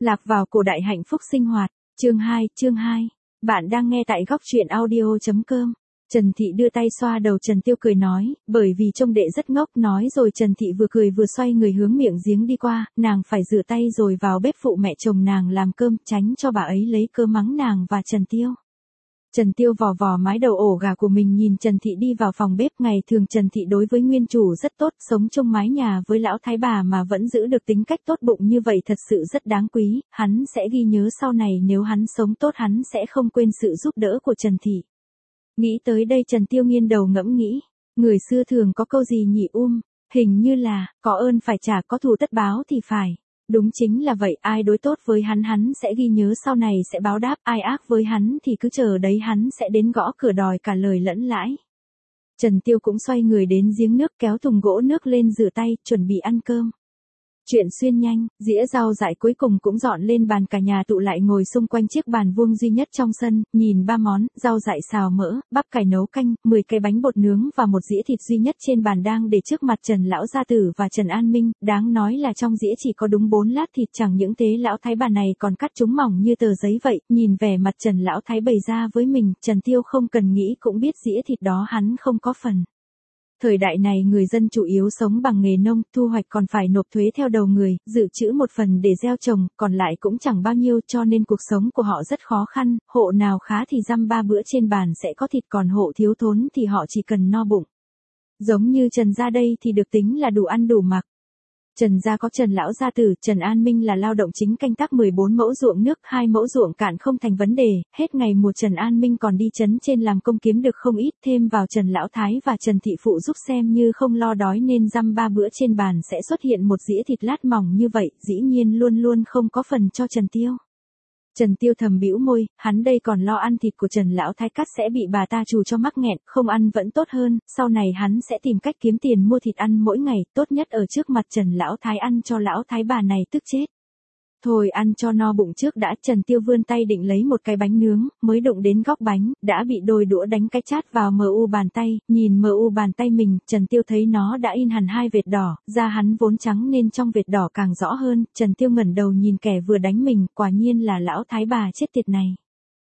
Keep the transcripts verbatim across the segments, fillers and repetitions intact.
Lạc vào cổ đại hạnh phúc sinh hoạt, chương hai, chương hai. Bạn đang nghe tại góc truyện audio.com. Trần Thị đưa tay xoa đầu Trần Tiêu cười nói, bởi vì trông đệ rất ngốc nói rồi Trần Thị vừa cười vừa xoay người hướng miệng giếng đi qua, nàng phải rửa tay rồi vào bếp phụ mẹ chồng nàng làm cơm tránh cho bà ấy lấy cớ mắng nàng và Trần Tiêu. Trần Tiêu vò vò mái đầu ổ gà của mình nhìn Trần Thị đi vào phòng bếp. Ngày thường Trần Thị đối với nguyên chủ rất tốt, sống chung mái nhà với lão thái bà mà vẫn giữ được tính cách tốt bụng như vậy thật sự rất đáng quý, hắn sẽ ghi nhớ sau này nếu hắn sống tốt hắn sẽ không quên sự giúp đỡ của Trần Thị. Nghĩ tới đây Trần Tiêu nghiêng đầu ngẫm nghĩ, người xưa thường có câu gì nhỉ um, hình như là, có ơn phải trả có thù tất báo thì phải. Đúng chính là vậy, ai đối tốt với hắn hắn sẽ ghi nhớ sau này sẽ báo đáp, ai ác với hắn thì cứ chờ đấy hắn sẽ đến gõ cửa đòi cả lời lẫn lãi. Trần Tiêu cũng xoay người đến giếng nước kéo thùng gỗ nước lên rửa tay, chuẩn bị ăn cơm. Chuyện xuyên nhanh, dĩa rau dại cuối cùng cũng dọn lên bàn, cả nhà tụ lại ngồi xung quanh chiếc bàn vuông duy nhất trong sân, nhìn ba món, rau dại xào mỡ, bắp cải nấu canh, mười cái bánh bột nướng và một dĩa thịt duy nhất trên bàn đang để trước mặt Trần Lão Gia Tử và Trần An Minh, đáng nói là trong dĩa chỉ có đúng bốn lát thịt, chẳng những thế lão thái bà này còn cắt chúng mỏng như tờ giấy vậy, nhìn vẻ mặt Trần Lão Thái bày ra với mình, Trần Tiêu không cần nghĩ cũng biết dĩa thịt đó hắn không có phần. Thời đại này người dân chủ yếu sống bằng nghề nông, thu hoạch còn phải nộp thuế theo đầu người, dự trữ một phần để gieo trồng, còn lại cũng chẳng bao nhiêu cho nên cuộc sống của họ rất khó khăn, hộ nào khá thì dăm ba bữa trên bàn sẽ có thịt, còn hộ thiếu thốn thì họ chỉ cần no bụng. Giống như Trần gia đây thì được tính là đủ ăn đủ mặc. Trần gia có Trần Lão Gia Tử, Trần An Minh là lao động chính canh tác mười bốn mẫu ruộng nước, hai mẫu ruộng cạn không thành vấn đề, hết ngày mùa Trần An Minh còn đi trấn trên làm công kiếm được không ít, thêm vào Trần Lão Thái và Trần Thị phụ giúp xem như không lo đói nên dăm ba bữa trên bàn sẽ xuất hiện một dĩa thịt lát mỏng như vậy, dĩ nhiên luôn luôn không có phần cho Trần Tiêu. Trần Tiêu thầm bĩu môi, hắn đây còn lo ăn thịt của Trần Lão Thái cắt sẽ bị bà ta trù cho mắc nghẹn, không ăn vẫn tốt hơn, sau này hắn sẽ tìm cách kiếm tiền mua thịt ăn mỗi ngày, tốt nhất ở trước mặt Trần Lão Thái ăn cho Lão Thái bà này tức chết. Thôi ăn cho no bụng trước đã, Trần Tiêu vươn tay định lấy một cái bánh nướng, mới đụng đến góc bánh, đã bị đôi đũa đánh cái chát vào mờ u bàn tay, nhìn mờ u bàn tay mình, Trần Tiêu thấy nó đã in hẳn hai vệt đỏ, da hắn vốn trắng nên trong vệt đỏ càng rõ hơn, Trần Tiêu ngẩng đầu nhìn kẻ vừa đánh mình, quả nhiên là lão thái bà chết tiệt này.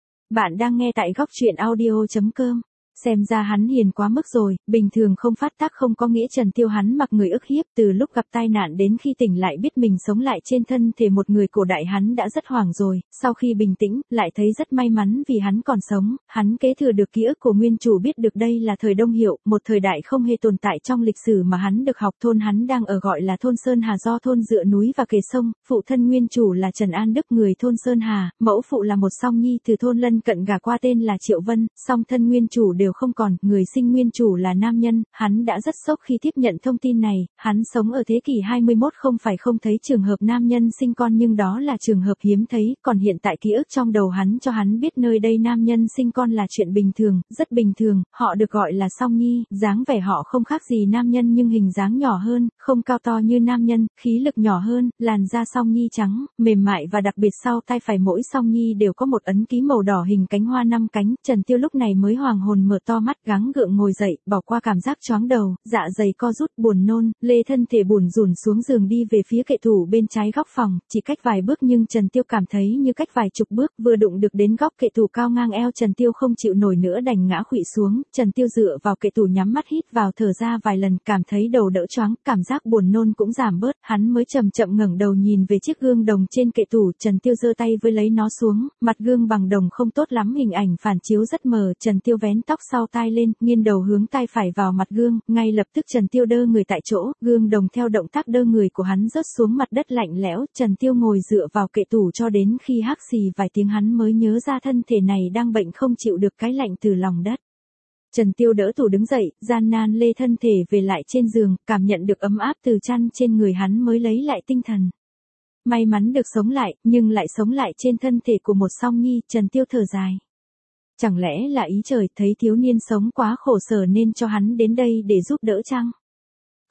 Bạn đang nghe tại góc truyện audio.com. Xem ra hắn hiền quá mức rồi, bình thường không phát tác không có nghĩa Trần Tiêu hắn mặc người ức hiếp, từ lúc gặp tai nạn đến khi tỉnh lại biết mình sống lại trên thân thể một người cổ đại hắn đã rất hoảng rồi, sau khi bình tĩnh, lại thấy rất may mắn vì hắn còn sống, hắn kế thừa được ký ức của nguyên chủ, biết được đây là thời Đông Hiệu, một thời đại không hề tồn tại trong lịch sử mà hắn được học. Thôn hắn đang ở gọi là thôn Sơn Hà, do thôn dựa núi và kề sông, phụ thân nguyên chủ là Trần An Đức người thôn Sơn Hà, mẫu phụ là một song nhi từ thôn lân cận gả qua tên là Triệu Vân, song thân nguyên chủ đều không còn, người sinh nguyên chủ là nam nhân, hắn đã rất sốc khi tiếp nhận thông tin này, hắn sống ở thế kỷ hai mươi mốt không phải không thấy trường hợp nam nhân sinh con nhưng đó là trường hợp hiếm thấy, còn hiện tại ký ức trong đầu hắn cho hắn biết nơi đây nam nhân sinh con là chuyện bình thường, rất bình thường, họ được gọi là song nhi, dáng vẻ họ không khác gì nam nhân nhưng hình dáng nhỏ hơn, không cao to như nam nhân, khí lực nhỏ hơn, làn da song nhi trắng, mềm mại và đặc biệt sau tai phải mỗi song nhi đều có một ấn ký màu đỏ hình cánh hoa năm cánh, Trần Tiêu lúc này mới hoàng hồn mở to mắt, gắng gượng ngồi dậy, bỏ qua cảm giác choáng đầu, dạ dày co rút, buồn nôn, lê thân thể bủn rủn xuống giường đi về phía kệ tủ bên trái góc phòng, chỉ cách vài bước nhưng Trần Tiêu cảm thấy như cách vài chục bước, vừa đụng được đến góc kệ tủ cao ngang eo Trần Tiêu không chịu nổi nữa đành ngã khuỵu xuống, Trần Tiêu dựa vào kệ tủ nhắm mắt hít vào thở ra vài lần, cảm thấy đầu đỡ choáng, cảm giác buồn nôn cũng giảm bớt, hắn mới chậm chậm ngẩng đầu nhìn về chiếc gương đồng trên kệ tủ, Trần Tiêu giơ tay với lấy nó xuống, mặt gương bằng đồng không tốt lắm, hình ảnh phản chiếu rất mờ, Trần Tiêu vén tóc sau tai lên, nghiêng đầu hướng tay phải vào mặt gương, ngay lập tức Trần Tiêu đơ người tại chỗ, gương đồng theo động tác đơ người của hắn rớt xuống mặt đất lạnh lẽo, Trần Tiêu ngồi dựa vào kệ tủ cho đến khi hắc xì vài tiếng hắn mới nhớ ra thân thể này đang bệnh không chịu được cái lạnh từ lòng đất. Trần Tiêu đỡ tủ đứng dậy, gian nan lê thân thể về lại trên giường, cảm nhận được ấm áp từ chăn trên người hắn mới lấy lại tinh thần. May mắn được sống lại, nhưng lại sống lại trên thân thể của một song nhi, Trần Tiêu thở dài. Chẳng lẽ là ý trời, thấy thiếu niên sống quá khổ sở nên cho hắn đến đây để giúp đỡ chăng?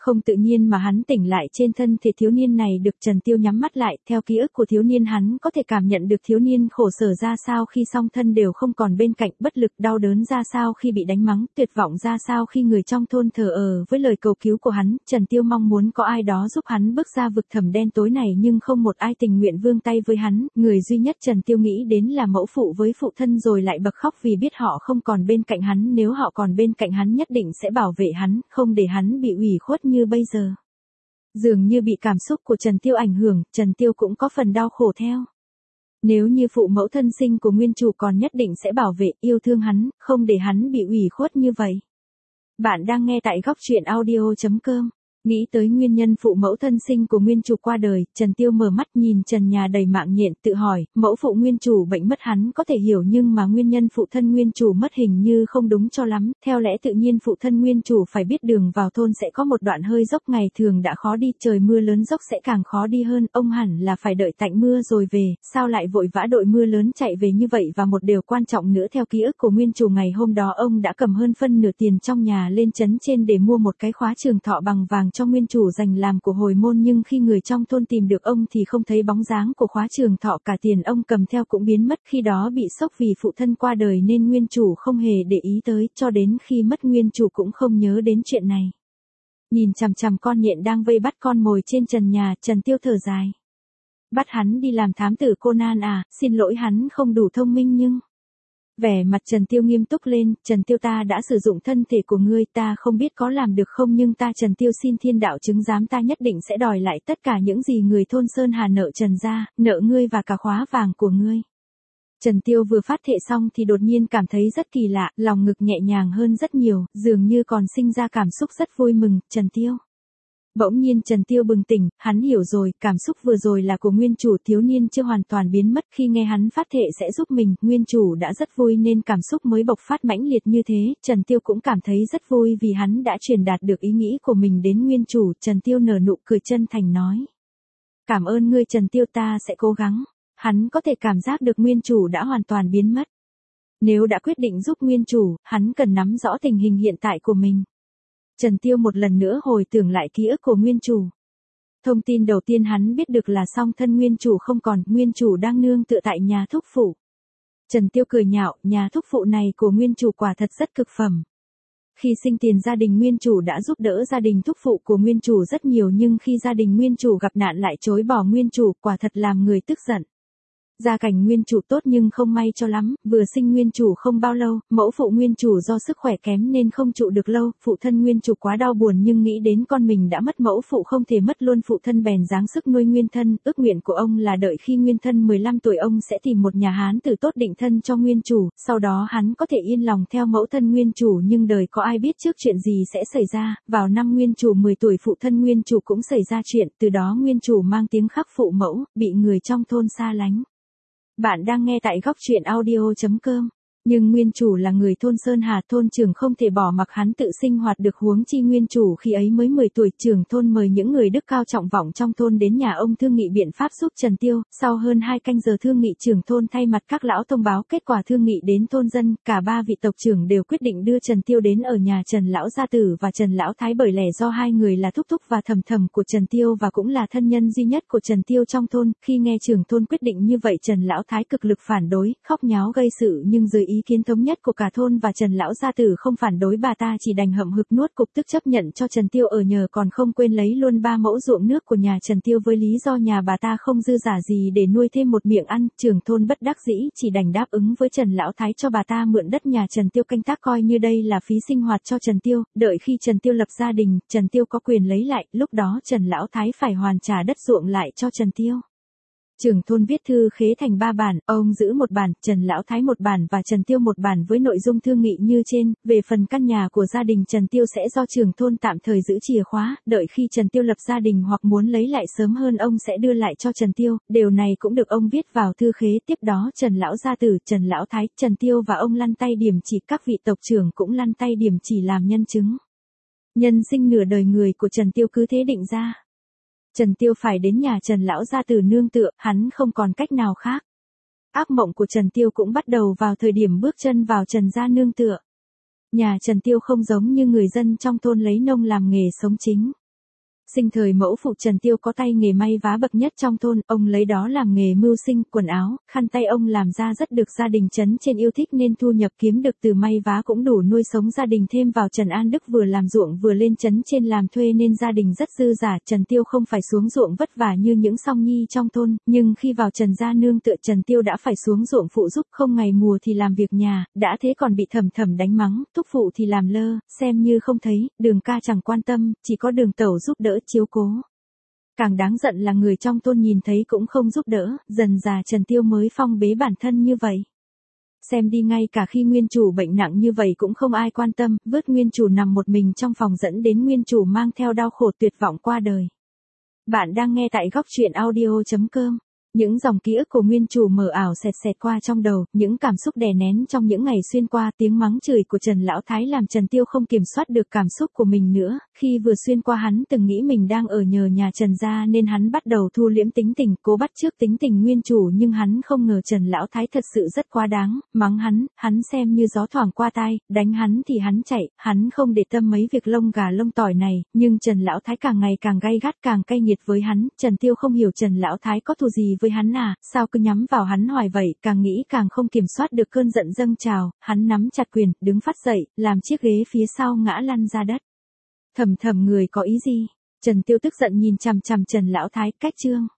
Không tự nhiên mà hắn tỉnh lại trên thân thể thiếu niên này được. Trần Tiêu nhắm mắt lại, theo ký ức của thiếu niên hắn có thể cảm nhận được thiếu niên khổ sở ra sao khi song thân đều không còn bên cạnh, bất lực đau đớn ra sao khi bị đánh mắng, tuyệt vọng ra sao khi người trong thôn thờ ờ với lời cầu cứu của hắn. Trần Tiêu mong muốn có ai đó giúp hắn bước ra vực thẳm đen tối này nhưng không một ai tình nguyện vươn tay với hắn, người duy nhất Trần Tiêu nghĩ đến là mẫu phụ với phụ thân, rồi lại bật khóc vì biết họ không còn bên cạnh hắn, nếu họ còn bên cạnh hắn nhất định sẽ bảo vệ hắn, không để hắn bị ủy khuất như bây giờ. Dường như bị cảm xúc của Trần Tiêu ảnh hưởng, Trần Tiêu cũng có phần đau khổ theo. Nếu như phụ mẫu thân sinh của nguyên chủ còn nhất định sẽ bảo vệ, yêu thương hắn, không để hắn bị ủy khuất như vậy. Bạn đang nghe tại góc truyện audio chấm com. Nghĩ tới nguyên nhân phụ mẫu thân sinh của nguyên chủ qua đời, Trần Tiêu mở mắt nhìn trần nhà đầy mạng nhện, tự hỏi, mẫu phụ nguyên chủ bệnh mất hắn có thể hiểu, nhưng mà nguyên nhân phụ thân nguyên chủ mất hình như không đúng cho lắm. Theo lẽ tự nhiên phụ thân nguyên chủ phải biết đường vào thôn sẽ có một đoạn hơi dốc, ngày thường đã khó đi, trời mưa lớn dốc sẽ càng khó đi hơn, ông hẳn là phải đợi tạnh mưa rồi về, sao lại vội vã đội mưa lớn chạy về như vậy. Và một điều quan trọng nữa, theo ký ức của nguyên chủ, ngày hôm đó ông đã cầm hơn phân nửa tiền trong nhà lên trấn trên để mua một cái khóa trường thọ bằng vàng cho nguyên chủ dành làm của hồi môn, nhưng khi người trong thôn tìm được ông thì không thấy bóng dáng của khóa trường thọ, cả tiền ông cầm theo cũng biến mất. Khi đó bị sốc vì phụ thân qua đời nên nguyên chủ không hề để ý tới, cho đến khi mất nguyên chủ cũng không nhớ đến chuyện này. Nhìn chằm chằm con nhện đang vây bắt con mồi trên trần nhà, Trần Tiêu thở dài. Bắt hắn đi làm thám tử Conan à, xin lỗi hắn không đủ thông minh nhưng... Vẻ mặt Trần Tiêu nghiêm túc lên, Trần Tiêu ta đã sử dụng thân thể của ngươi, ta không biết có làm được không, nhưng ta Trần Tiêu xin thiên đạo chứng giám, ta nhất định sẽ đòi lại tất cả những gì người thôn Sơn Hà nợ Trần gia, nợ ngươi và cả khóa vàng của ngươi. Trần Tiêu vừa phát thệ xong thì đột nhiên cảm thấy rất kỳ lạ, lòng ngực nhẹ nhàng hơn rất nhiều, dường như còn sinh ra cảm xúc rất vui mừng. Trần Tiêu. Bỗng nhiên Trần Tiêu bừng tỉnh, hắn hiểu rồi, cảm xúc vừa rồi là của nguyên chủ, thiếu niên chưa hoàn toàn biến mất. Khi nghe hắn phát thệ sẽ giúp mình, nguyên chủ đã rất vui nên cảm xúc mới bộc phát mãnh liệt như thế. Trần Tiêu cũng cảm thấy rất vui vì hắn đã truyền đạt được ý nghĩ của mình đến nguyên chủ. Trần Tiêu nở nụ cười chân thành nói. Cảm ơn ngươi Trần Tiêu, ta sẽ cố gắng. Hắn có thể cảm giác được nguyên chủ đã hoàn toàn biến mất. Nếu đã quyết định giúp nguyên chủ, hắn cần nắm rõ tình hình hiện tại của mình. Trần Tiêu một lần nữa hồi tưởng lại ký ức của nguyên chủ. Thông tin đầu tiên hắn biết được là song thân nguyên chủ không còn, nguyên chủ đang nương tựa tại nhà thúc phụ. Trần Tiêu cười nhạo, nhà thúc phụ này của nguyên chủ quả thật rất cực phẩm. Khi sinh tiền gia đình nguyên chủ đã giúp đỡ gia đình thúc phụ của nguyên chủ rất nhiều, nhưng khi gia đình nguyên chủ gặp nạn lại chối bỏ nguyên chủ, quả thật làm người tức giận. Gia cảnh nguyên chủ tốt nhưng không may cho lắm, vừa sinh nguyên chủ không bao lâu, mẫu phụ nguyên chủ do sức khỏe kém nên không trụ được lâu, phụ thân nguyên chủ quá đau buồn nhưng nghĩ đến con mình đã mất mẫu phụ không thể mất luôn phụ thân bèn giáng sức nuôi nguyên thân, ước nguyện của ông là đợi khi nguyên thân mười lăm tuổi ông sẽ tìm một nhà Hán tử tốt định thân cho nguyên chủ, sau đó hắn có thể yên lòng theo mẫu thân nguyên chủ, nhưng đời có ai biết trước chuyện gì sẽ xảy ra. Vào năm nguyên chủ mười tuổi phụ thân nguyên chủ cũng xảy ra chuyện, từ đó nguyên chủ mang tiếng khắc phụ mẫu, bị người trong thôn xa lánh. Bạn đang nghe tại góc truyện audio chấm com. Nhưng nguyên chủ là người thôn Sơn Hà, thôn trưởng không thể bỏ mặc hắn tự sinh hoạt được, huống chi nguyên chủ khi ấy mới mười tuổi. Trưởng thôn mời những người đức cao trọng vọng trong thôn đến nhà ông thương nghị biện pháp giúp Trần Tiêu. Sau hơn hai canh giờ thương nghị, trưởng thôn thay mặt các lão thông báo kết quả thương nghị đến thôn dân, cả ba vị tộc trưởng đều quyết định đưa Trần Tiêu đến ở nhà Trần lão gia tử và Trần lão thái, bởi lẽ do hai người là thúc thúc và thầm thầm của Trần Tiêu và cũng là thân nhân duy nhất của Trần Tiêu trong thôn. Khi nghe trưởng thôn quyết định như vậy, Trần lão thái cực lực phản đối, khóc nháo gây sự, nhưng dưới ý kiến thống nhất của cả thôn và Trần lão gia tử không phản đối, bà ta chỉ đành hậm hực nuốt cục tức chấp nhận cho Trần Tiêu ở nhờ, còn không quên lấy luôn ba mẫu ruộng nước của nhà Trần Tiêu với lý do nhà bà ta không dư giả gì để nuôi thêm một miệng ăn. Trưởng thôn bất đắc dĩ chỉ đành đáp ứng với Trần lão thái cho bà ta mượn đất nhà Trần Tiêu canh tác, coi như đây là phí sinh hoạt cho Trần Tiêu, đợi khi Trần Tiêu lập gia đình, Trần Tiêu có quyền lấy lại, lúc đó Trần lão thái phải hoàn trả đất ruộng lại cho Trần Tiêu. Trưởng thôn viết thư khế thành ba bản, ông giữ một bản, Trần lão thái một bản và Trần Tiêu một bản với nội dung thương nghị như trên. Về phần căn nhà của gia đình Trần Tiêu sẽ do trưởng thôn tạm thời giữ chìa khóa, đợi khi Trần Tiêu lập gia đình hoặc muốn lấy lại sớm hơn ông sẽ đưa lại cho Trần Tiêu. Điều này cũng được ông viết vào thư khế. Tiếp đó Trần lão gia tử, Trần lão thái, Trần Tiêu và ông lăn tay điểm chỉ, các vị tộc trưởng cũng lăn tay điểm chỉ làm nhân chứng. Nhân sinh nửa đời người của Trần Tiêu cứ thế định ra. Trần Tiêu phải đến nhà Trần lão gia tử nương tựa, hắn không còn cách nào khác. Ác mộng của Trần Tiêu cũng bắt đầu vào thời điểm bước chân vào Trần gia nương tựa. Nhà Trần Tiêu không giống như người dân trong thôn lấy nông làm nghề sống chính. Sinh thời mẫu phụ Trần Tiêu có tay nghề may vá bậc nhất trong thôn, ông lấy đó làm nghề mưu sinh, quần áo, khăn tay ông làm ra rất được gia đình trấn trên yêu thích nên thu nhập kiếm được từ may vá cũng đủ nuôi sống gia đình, thêm vào Trần An Đức vừa làm ruộng vừa lên trấn trên làm thuê nên gia đình rất dư giả. Trần Tiêu không phải xuống ruộng vất vả như những song nhi trong thôn, nhưng khi vào Trần gia nương tựa Trần Tiêu đã phải xuống ruộng phụ giúp, không ngày mùa thì làm việc nhà, đã thế còn bị thầm thầm đánh mắng, thúc phụ thì làm lơ, xem như không thấy, Đường ca chẳng quan tâm, chỉ có Đường tẩu giúp đỡ chiếu cố. Càng đáng giận là người trong thôn nhìn thấy cũng không giúp đỡ, dần dà Trần Tiêu mới phong bế bản thân như vậy. Xem đi, ngay cả khi nguyên chủ bệnh nặng như vậy cũng không ai quan tâm, vớt nguyên chủ nằm một mình trong phòng dẫn đến nguyên chủ mang theo đau khổ tuyệt vọng qua đời. Bạn đang nghe tại góc truyện audio chấm com. Những dòng ký ức của nguyên chủ mờ ảo xẹt xẹt qua trong đầu, những cảm xúc đè nén trong những ngày xuyên qua, tiếng mắng chửi của Trần Lão Thái làm Trần Tiêu không kiểm soát được cảm xúc của mình nữa, khi vừa xuyên qua hắn từng nghĩ mình đang ở nhờ nhà Trần gia nên hắn bắt đầu thu liễm tính tình, cố bắt chước tính tình nguyên chủ, nhưng hắn không ngờ Trần Lão Thái thật sự rất quá đáng, mắng hắn, hắn xem như gió thoảng qua tai, đánh hắn thì hắn chạy, hắn không để tâm mấy việc lông gà lông tỏi này, nhưng Trần Lão Thái càng ngày càng gay gắt, càng cay nghiệt với hắn. Trần Tiêu không hiểu Trần Lão Thái có thù gì với hắn à, sao cứ nhắm vào hắn hoài vậy, càng nghĩ càng không kiểm soát được cơn giận dâng trào, hắn nắm chặt quyền, đứng phát dậy, làm chiếc ghế phía sau ngã lăn ra đất. Thầm thầm, người có ý gì? Trần Tiêu tức giận nhìn chằm chằm Trần Lão Thái, cách chương.